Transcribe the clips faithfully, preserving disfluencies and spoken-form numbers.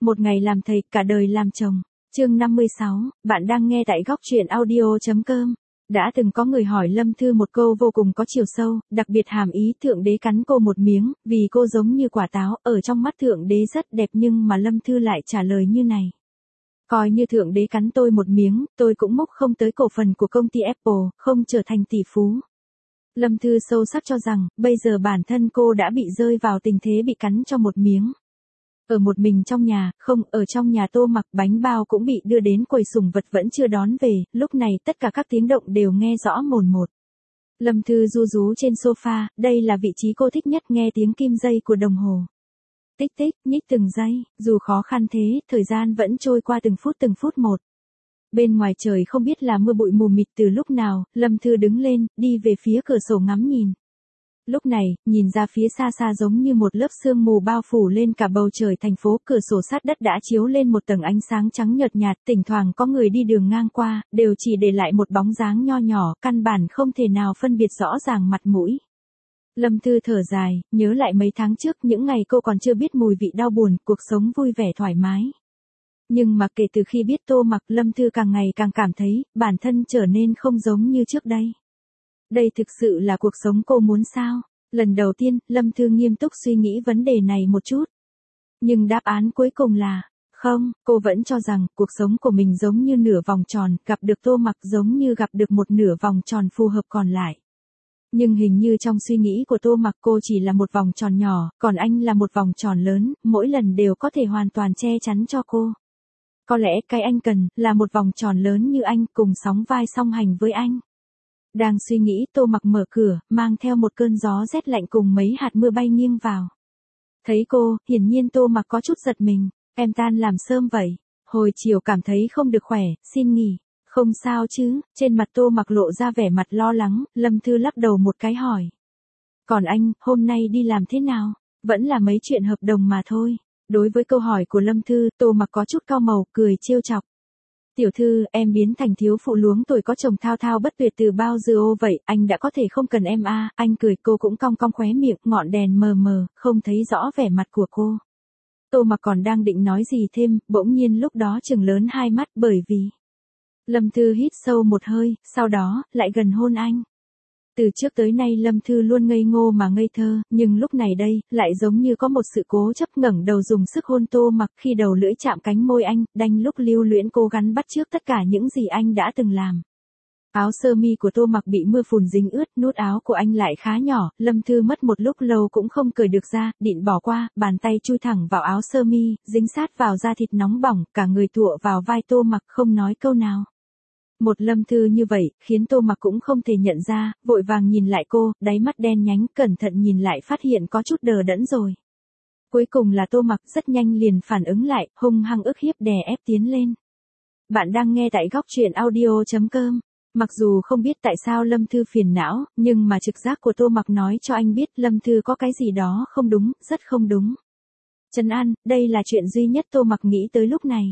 Một ngày làm thầy, cả đời làm chồng. Chương năm mươi sáu, bạn đang nghe tại góc truyện audio chấm com. Đã từng có người hỏi Lâm Thư một câu vô cùng có chiều sâu, đặc biệt hàm ý Thượng Đế cắn cô một miếng, vì cô giống như quả táo, ở trong mắt Thượng Đế rất đẹp nhưng mà Lâm Thư lại trả lời như này. Coi như Thượng Đế cắn tôi một miếng, tôi cũng múc không tới cổ phần của công ty Apple, không trở thành tỷ phú. Lâm Thư sâu sắc cho rằng, bây giờ bản thân cô đã bị rơi vào tình thế bị cắn cho một miếng. Ở một mình trong nhà, không, ở trong nhà Tô Mặc, bánh bao cũng bị đưa đến quầy sủng vật vẫn chưa đón về, lúc này tất cả các tiếng động đều nghe rõ mồn một. Lâm Thư ru rú trên sofa, đây là vị trí cô thích nhất, nghe tiếng kim dây của đồng hồ. Tích tích, nhích từng giây, dù khó khăn thế, thời gian vẫn trôi qua từng phút từng phút một. Bên ngoài trời không biết là mưa bụi mù mịt từ lúc nào, Lâm Thư đứng lên, đi về phía cửa sổ ngắm nhìn. Lúc này, nhìn ra phía xa xa giống như một lớp sương mù bao phủ lên cả bầu trời thành phố, cửa sổ sát đất đã chiếu lên một tầng ánh sáng trắng nhợt nhạt, thỉnh thoảng có người đi đường ngang qua, đều chỉ để lại một bóng dáng nho nhỏ, căn bản không thể nào phân biệt rõ ràng mặt mũi. Lâm Thư thở dài, nhớ lại mấy tháng trước, những ngày cô còn chưa biết mùi vị đau buồn, cuộc sống vui vẻ thoải mái. Nhưng mà kể từ khi biết Tô Mặc, Lâm Thư càng ngày càng cảm thấy, bản thân trở nên không giống như trước đây. Đây thực sự là cuộc sống cô muốn sao? Lần đầu tiên, Lâm Thư nghiêm túc suy nghĩ vấn đề này một chút. Nhưng đáp án cuối cùng là, không, cô vẫn cho rằng, cuộc sống của mình giống như nửa vòng tròn, gặp được Tô Mặc giống như gặp được một nửa vòng tròn phù hợp còn lại. Nhưng hình như trong suy nghĩ của Tô Mặc cô chỉ là một vòng tròn nhỏ, còn anh là một vòng tròn lớn, mỗi lần đều có thể hoàn toàn che chắn cho cô. Có lẽ cái anh cần, là một vòng tròn lớn như anh, cùng sóng vai song hành với anh. Đang suy nghĩ, Tô Mặc mở cửa, mang theo một cơn gió rét lạnh cùng mấy hạt mưa bay nghiêng vào. Thấy cô, hiển nhiên Tô Mặc có chút giật mình. Em tan làm sớm vậy. Hồi chiều cảm thấy không được khỏe, xin nghỉ. Không sao chứ, trên mặt Tô Mặc lộ ra vẻ mặt lo lắng, Lâm Thư lắc đầu một cái hỏi. Còn anh, hôm nay đi làm thế nào? Vẫn là mấy chuyện hợp đồng mà thôi. Đối với câu hỏi của Lâm Thư, Tô Mặc có chút cau màu, cười trêu chọc. Tiểu thư, em biến thành thiếu phụ luống tuổi có chồng thao thao bất tuyệt từ bao giờ ô vậy, anh đã có thể không cần em à, anh cười, cô cũng cong cong khóe miệng, ngọn đèn mờ mờ, không thấy rõ vẻ mặt của cô. Tô Mặc còn đang định nói gì thêm, bỗng nhiên lúc đó trừng lớn hai mắt bởi vì. Lâm Thư hít sâu một hơi, sau đó, lại gần hôn anh. Từ trước tới nay Lâm Thư luôn ngây ngô mà ngây thơ, nhưng lúc này đây, lại giống như có một sự cố chấp, ngẩng đầu dùng sức hôn Tô Mặc, khi đầu lưỡi chạm cánh môi anh, đanh lúc lưu luyến cố gắng bắt chước tất cả những gì anh đã từng làm. Áo sơ mi của Tô Mặc bị mưa phùn dính ướt, nút áo của anh lại khá nhỏ, Lâm Thư mất một lúc lâu cũng không cởi được ra, định bỏ qua, bàn tay chui thẳng vào áo sơ mi, dính sát vào da thịt nóng bỏng, cả người tựa vào vai Tô Mặc không nói câu nào. Một Lâm Thư như vậy, khiến Tô Mặc cũng không thể nhận ra, vội vàng nhìn lại cô, đáy mắt đen nhánh, cẩn thận nhìn lại phát hiện có chút đờ đẫn rồi. Cuối cùng là Tô Mặc rất nhanh liền phản ứng lại, hung hăng ức hiếp đè ép tiến lên. Bạn đang nghe tại góc truyện audio chấm com. Mặc dù không biết tại sao Lâm Thư phiền não, nhưng mà trực giác của Tô Mặc nói cho anh biết Lâm Thư có cái gì đó không đúng, rất không đúng. Trấn an, đây là chuyện duy nhất Tô Mặc nghĩ tới lúc này.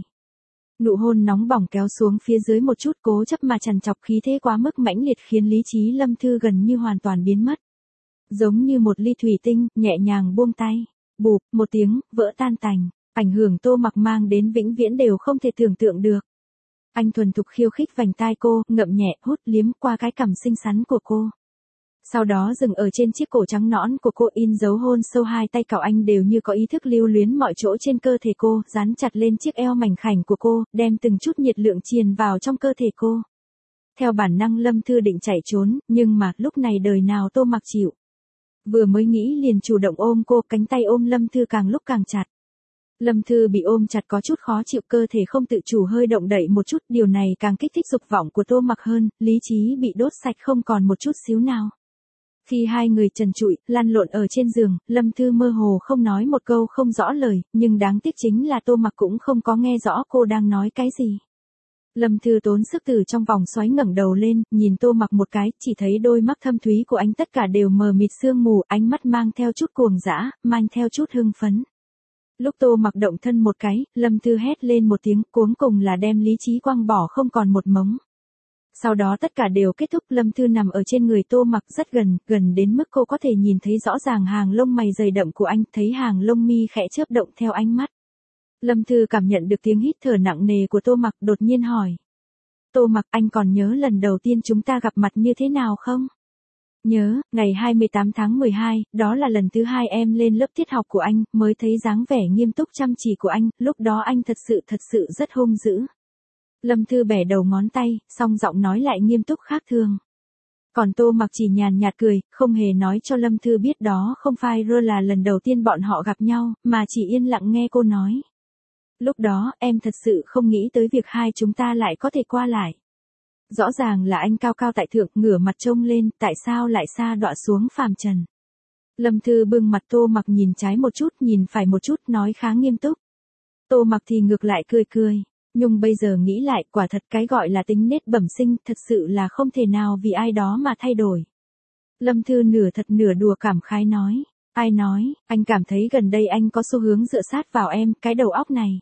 Nụ hôn nóng bỏng kéo xuống phía dưới một chút, cố chấp mà trằn trọc, khí thế quá mức mãnh liệt khiến lý trí Lâm Thư gần như hoàn toàn biến mất. Giống như một ly thủy tinh, nhẹ nhàng buông tay. Bụp, một tiếng, vỡ tan tành. Ảnh hưởng Tô Mặc mang đến vĩnh viễn đều không thể tưởng tượng được. Anh thuần thục khiêu khích vành tai cô, ngậm nhẹ, hút liếm qua cái cằm xinh xắn của cô. Sau đó dừng ở trên chiếc cổ trắng nõn của cô, in dấu hôn sâu, hai tay cào anh đều như có ý thức lưu luyến mọi chỗ trên cơ thể cô, dán chặt lên chiếc eo mảnh khảnh của cô, đem từng chút nhiệt lượng truyền vào trong cơ thể cô. Theo bản năng Lâm Thư định chạy trốn, nhưng mà lúc này đời nào Tô Mặc chịu. Vừa mới nghĩ liền chủ động ôm cô, cánh tay ôm Lâm Thư càng lúc càng chặt. Lâm Thư bị ôm chặt có chút khó chịu, cơ thể không tự chủ hơi động đậy một chút, điều này càng kích thích dục vọng của Tô Mặc hơn, lý trí bị đốt sạch không còn một chút xíu nào. Khi hai người trần trụi, lăn lộn ở trên giường, Lâm Thư mơ hồ không nói một câu không rõ lời, nhưng đáng tiếc chính là Tô Mặc cũng không có nghe rõ cô đang nói cái gì. Lâm Thư tốn sức từ trong vòng xoáy ngẩng đầu lên, nhìn Tô Mặc một cái, chỉ thấy đôi mắt thâm thúy của anh tất cả đều mờ mịt sương mù, ánh mắt mang theo chút cuồng dã, mang theo chút hưng phấn. Lúc Tô Mặc động thân một cái, Lâm Thư hét lên một tiếng, cuối cùng là đem lý trí quăng bỏ không còn một mống. Sau đó tất cả đều kết thúc, Lâm Thư nằm ở trên người Tô Mặc rất gần, gần đến mức cô có thể nhìn thấy rõ ràng hàng lông mày dày đậm của anh, thấy hàng lông mi khẽ chớp động theo ánh mắt. Lâm Thư cảm nhận được tiếng hít thở nặng nề của Tô Mặc, đột nhiên hỏi. Tô Mặc, anh còn nhớ lần đầu tiên chúng ta gặp mặt như thế nào không? Nhớ, ngày hai mươi tám tháng mười hai, đó là lần thứ hai em lên lớp tiết học của anh, mới thấy dáng vẻ nghiêm túc chăm chỉ của anh, lúc đó anh thật sự thật sự rất hung dữ. Lâm Thư bẻ đầu ngón tay, song giọng nói lại nghiêm túc khác thường. Còn Tô Mặc chỉ nhàn nhạt cười, không hề nói cho Lâm Thư biết đó không phải là lần đầu tiên bọn họ gặp nhau, mà chỉ yên lặng nghe cô nói. Lúc đó, em thật sự không nghĩ tới việc hai chúng ta lại có thể qua lại. Rõ ràng là anh cao cao tại thượng, ngửa mặt trông lên, tại sao lại sa đọa xuống phàm trần. Lâm Thư bưng mặt Tô Mặc nhìn trái một chút, nhìn phải một chút, nói khá nghiêm túc. Tô Mặc thì ngược lại cười cười. Nhưng bây giờ nghĩ lại, quả thật cái gọi là tính nết bẩm sinh, thật sự là không thể nào vì ai đó mà thay đổi. Lâm Thư nửa thật nửa đùa cảm khái nói. Ai nói, anh cảm thấy gần đây anh có xu hướng dựa sát vào em, cái đầu óc này.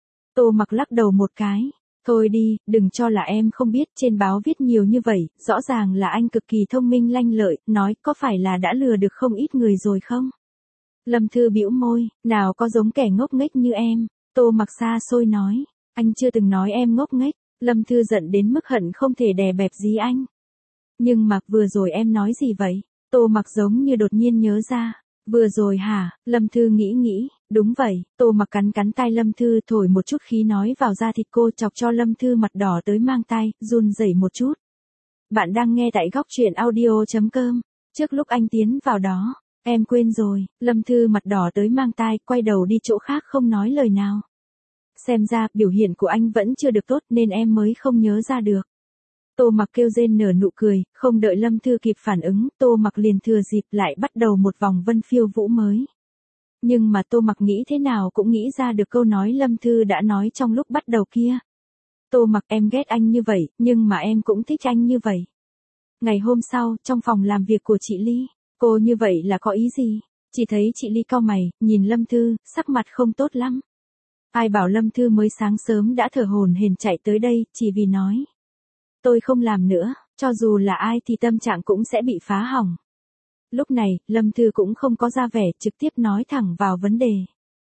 Tô Mặc lắc đầu một cái. Thôi đi, đừng cho là em không biết, trên báo viết nhiều như vậy, rõ ràng là anh cực kỳ thông minh lanh lợi, nói có phải là đã lừa được không ít người rồi không? Lâm Thư bĩu môi, nào có giống kẻ ngốc nghếch như em. Tô Mặc xa xôi nói. Anh chưa từng nói em ngốc nghếch. Lâm Thư giận đến mức hận không thể đè bẹp dí anh. Nhưng mà vừa rồi em nói gì vậy? Tô Mặc giống như đột nhiên nhớ ra. Vừa rồi hả? Lâm Thư nghĩ nghĩ. Đúng vậy. Tô Mặc cắn cắn tai Lâm Thư, thổi một chút khí nói vào da thịt cô, chọc cho Lâm Thư mặt đỏ tới mang tai, run rẩy một chút. Bạn đang nghe tại góc truyện audio chấm com. Trước lúc anh tiến vào đó, em quên rồi. Lâm Thư mặt đỏ tới mang tai, quay đầu đi chỗ khác không nói lời nào. Xem ra, biểu hiện của anh vẫn chưa được tốt nên em mới không nhớ ra được. Tô Mặc kêu rên nở nụ cười, không đợi Lâm Thư kịp phản ứng, Tô Mặc liền thừa dịp lại bắt đầu một vòng vân phiêu vũ mới. Nhưng mà Tô Mặc nghĩ thế nào cũng nghĩ ra được câu nói Lâm Thư đã nói trong lúc bắt đầu kia. Tô Mặc, em ghét anh như vậy, nhưng mà em cũng thích anh như vậy. Ngày hôm sau, trong phòng làm việc của chị Ly, cô như vậy là có ý gì? Chỉ thấy chị Ly cau mày, nhìn Lâm Thư, sắc mặt không tốt lắm. Ai bảo Lâm Thư mới sáng sớm đã thở hổn hển chạy tới đây, chỉ vì nói. Tôi không làm nữa, cho dù là ai thì tâm trạng cũng sẽ bị phá hỏng. Lúc này, Lâm Thư cũng không có ra vẻ, trực tiếp nói thẳng vào vấn đề.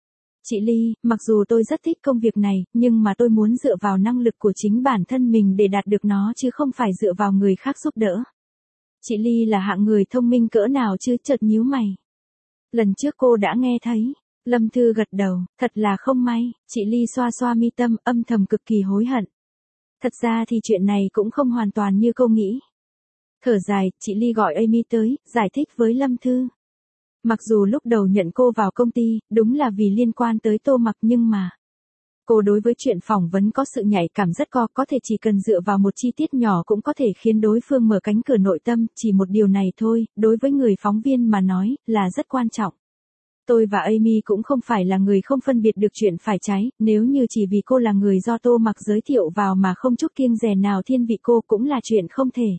Chị Ly, mặc dù tôi rất thích công việc này, nhưng mà tôi muốn dựa vào năng lực của chính bản thân mình để đạt được nó chứ không phải dựa vào người khác giúp đỡ. Chị Ly là hạng người thông minh cỡ nào chứ, chợt nhíu mày. Lần trước cô đã nghe thấy. Lâm Thư gật đầu, thật là không may, chị Ly xoa xoa mi tâm, âm thầm cực kỳ hối hận. Thật ra thì chuyện này cũng không hoàn toàn như cô nghĩ. Thở dài, chị Ly gọi Amy tới, giải thích với Lâm Thư. Mặc dù lúc đầu nhận cô vào công ty, đúng là vì liên quan tới Tô Mặc nhưng mà. Cô đối với chuyện phỏng vấn có sự nhạy cảm rất co, có thể chỉ cần dựa vào một chi tiết nhỏ cũng có thể khiến đối phương mở cánh cửa nội tâm, chỉ một điều này thôi, đối với người phóng viên mà nói, là rất quan trọng. Tôi và Amy cũng không phải là người không phân biệt được chuyện phải trái, nếu như chỉ vì cô là người do Tô Mặc giới thiệu vào mà không chút kiêng dè nào thiên vị cô cũng là chuyện không thể.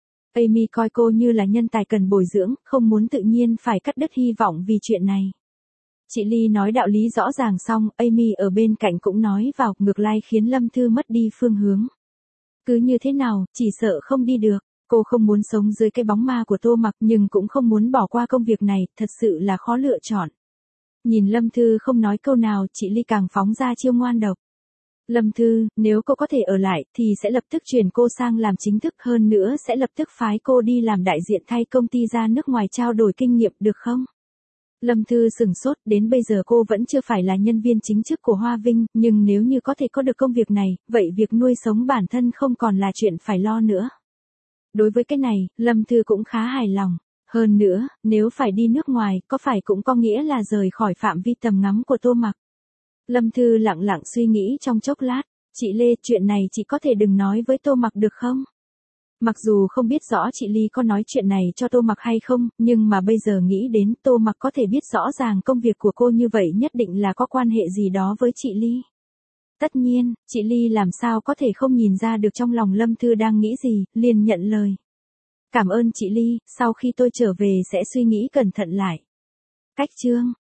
Amy coi cô như là nhân tài cần bồi dưỡng, không muốn tự nhiên phải cắt đứt hy vọng vì chuyện này. Chị Ly nói đạo lý rõ ràng xong, Amy ở bên cạnh cũng nói vào, ngược lại khiến Lâm Thư mất đi phương hướng. Cứ như thế nào, chỉ sợ không đi được. Cô không muốn sống dưới cái bóng ma của Tô Mặc nhưng cũng không muốn bỏ qua công việc này, thật sự là khó lựa chọn. Nhìn Lâm Thư không nói câu nào, chị Ly càng phóng ra chiêu ngoan độc. Lâm Thư, nếu cô có thể ở lại, thì sẽ lập tức chuyển cô sang làm chính thức, hơn nữa sẽ lập tức phái cô đi làm đại diện thay công ty ra nước ngoài trao đổi kinh nghiệm được không? Lâm Thư sửng sốt, đến bây giờ cô vẫn chưa phải là nhân viên chính thức của Hoa Vinh, nhưng nếu như có thể có được công việc này, vậy việc nuôi sống bản thân không còn là chuyện phải lo nữa. Đối với cái này, Lâm Thư cũng khá hài lòng. Hơn nữa, nếu phải đi nước ngoài, có phải cũng có nghĩa là rời khỏi phạm vi tầm ngắm của Tô Mặc. Lâm Thư lặng lặng suy nghĩ trong chốc lát. Chị Lê, chuyện này chị có thể đừng nói với Tô Mặc được không? Mặc dù không biết rõ chị Ly có nói chuyện này cho Tô Mặc hay không, nhưng mà bây giờ nghĩ đến Tô Mặc có thể biết rõ ràng công việc của cô như vậy nhất định là có quan hệ gì đó với chị Ly. Tất nhiên, chị Ly làm sao có thể không nhìn ra được trong lòng Lâm Thư đang nghĩ gì, liền nhận lời. Cảm ơn chị Ly, sau khi tôi trở về sẽ suy nghĩ cẩn thận lại. Cách chương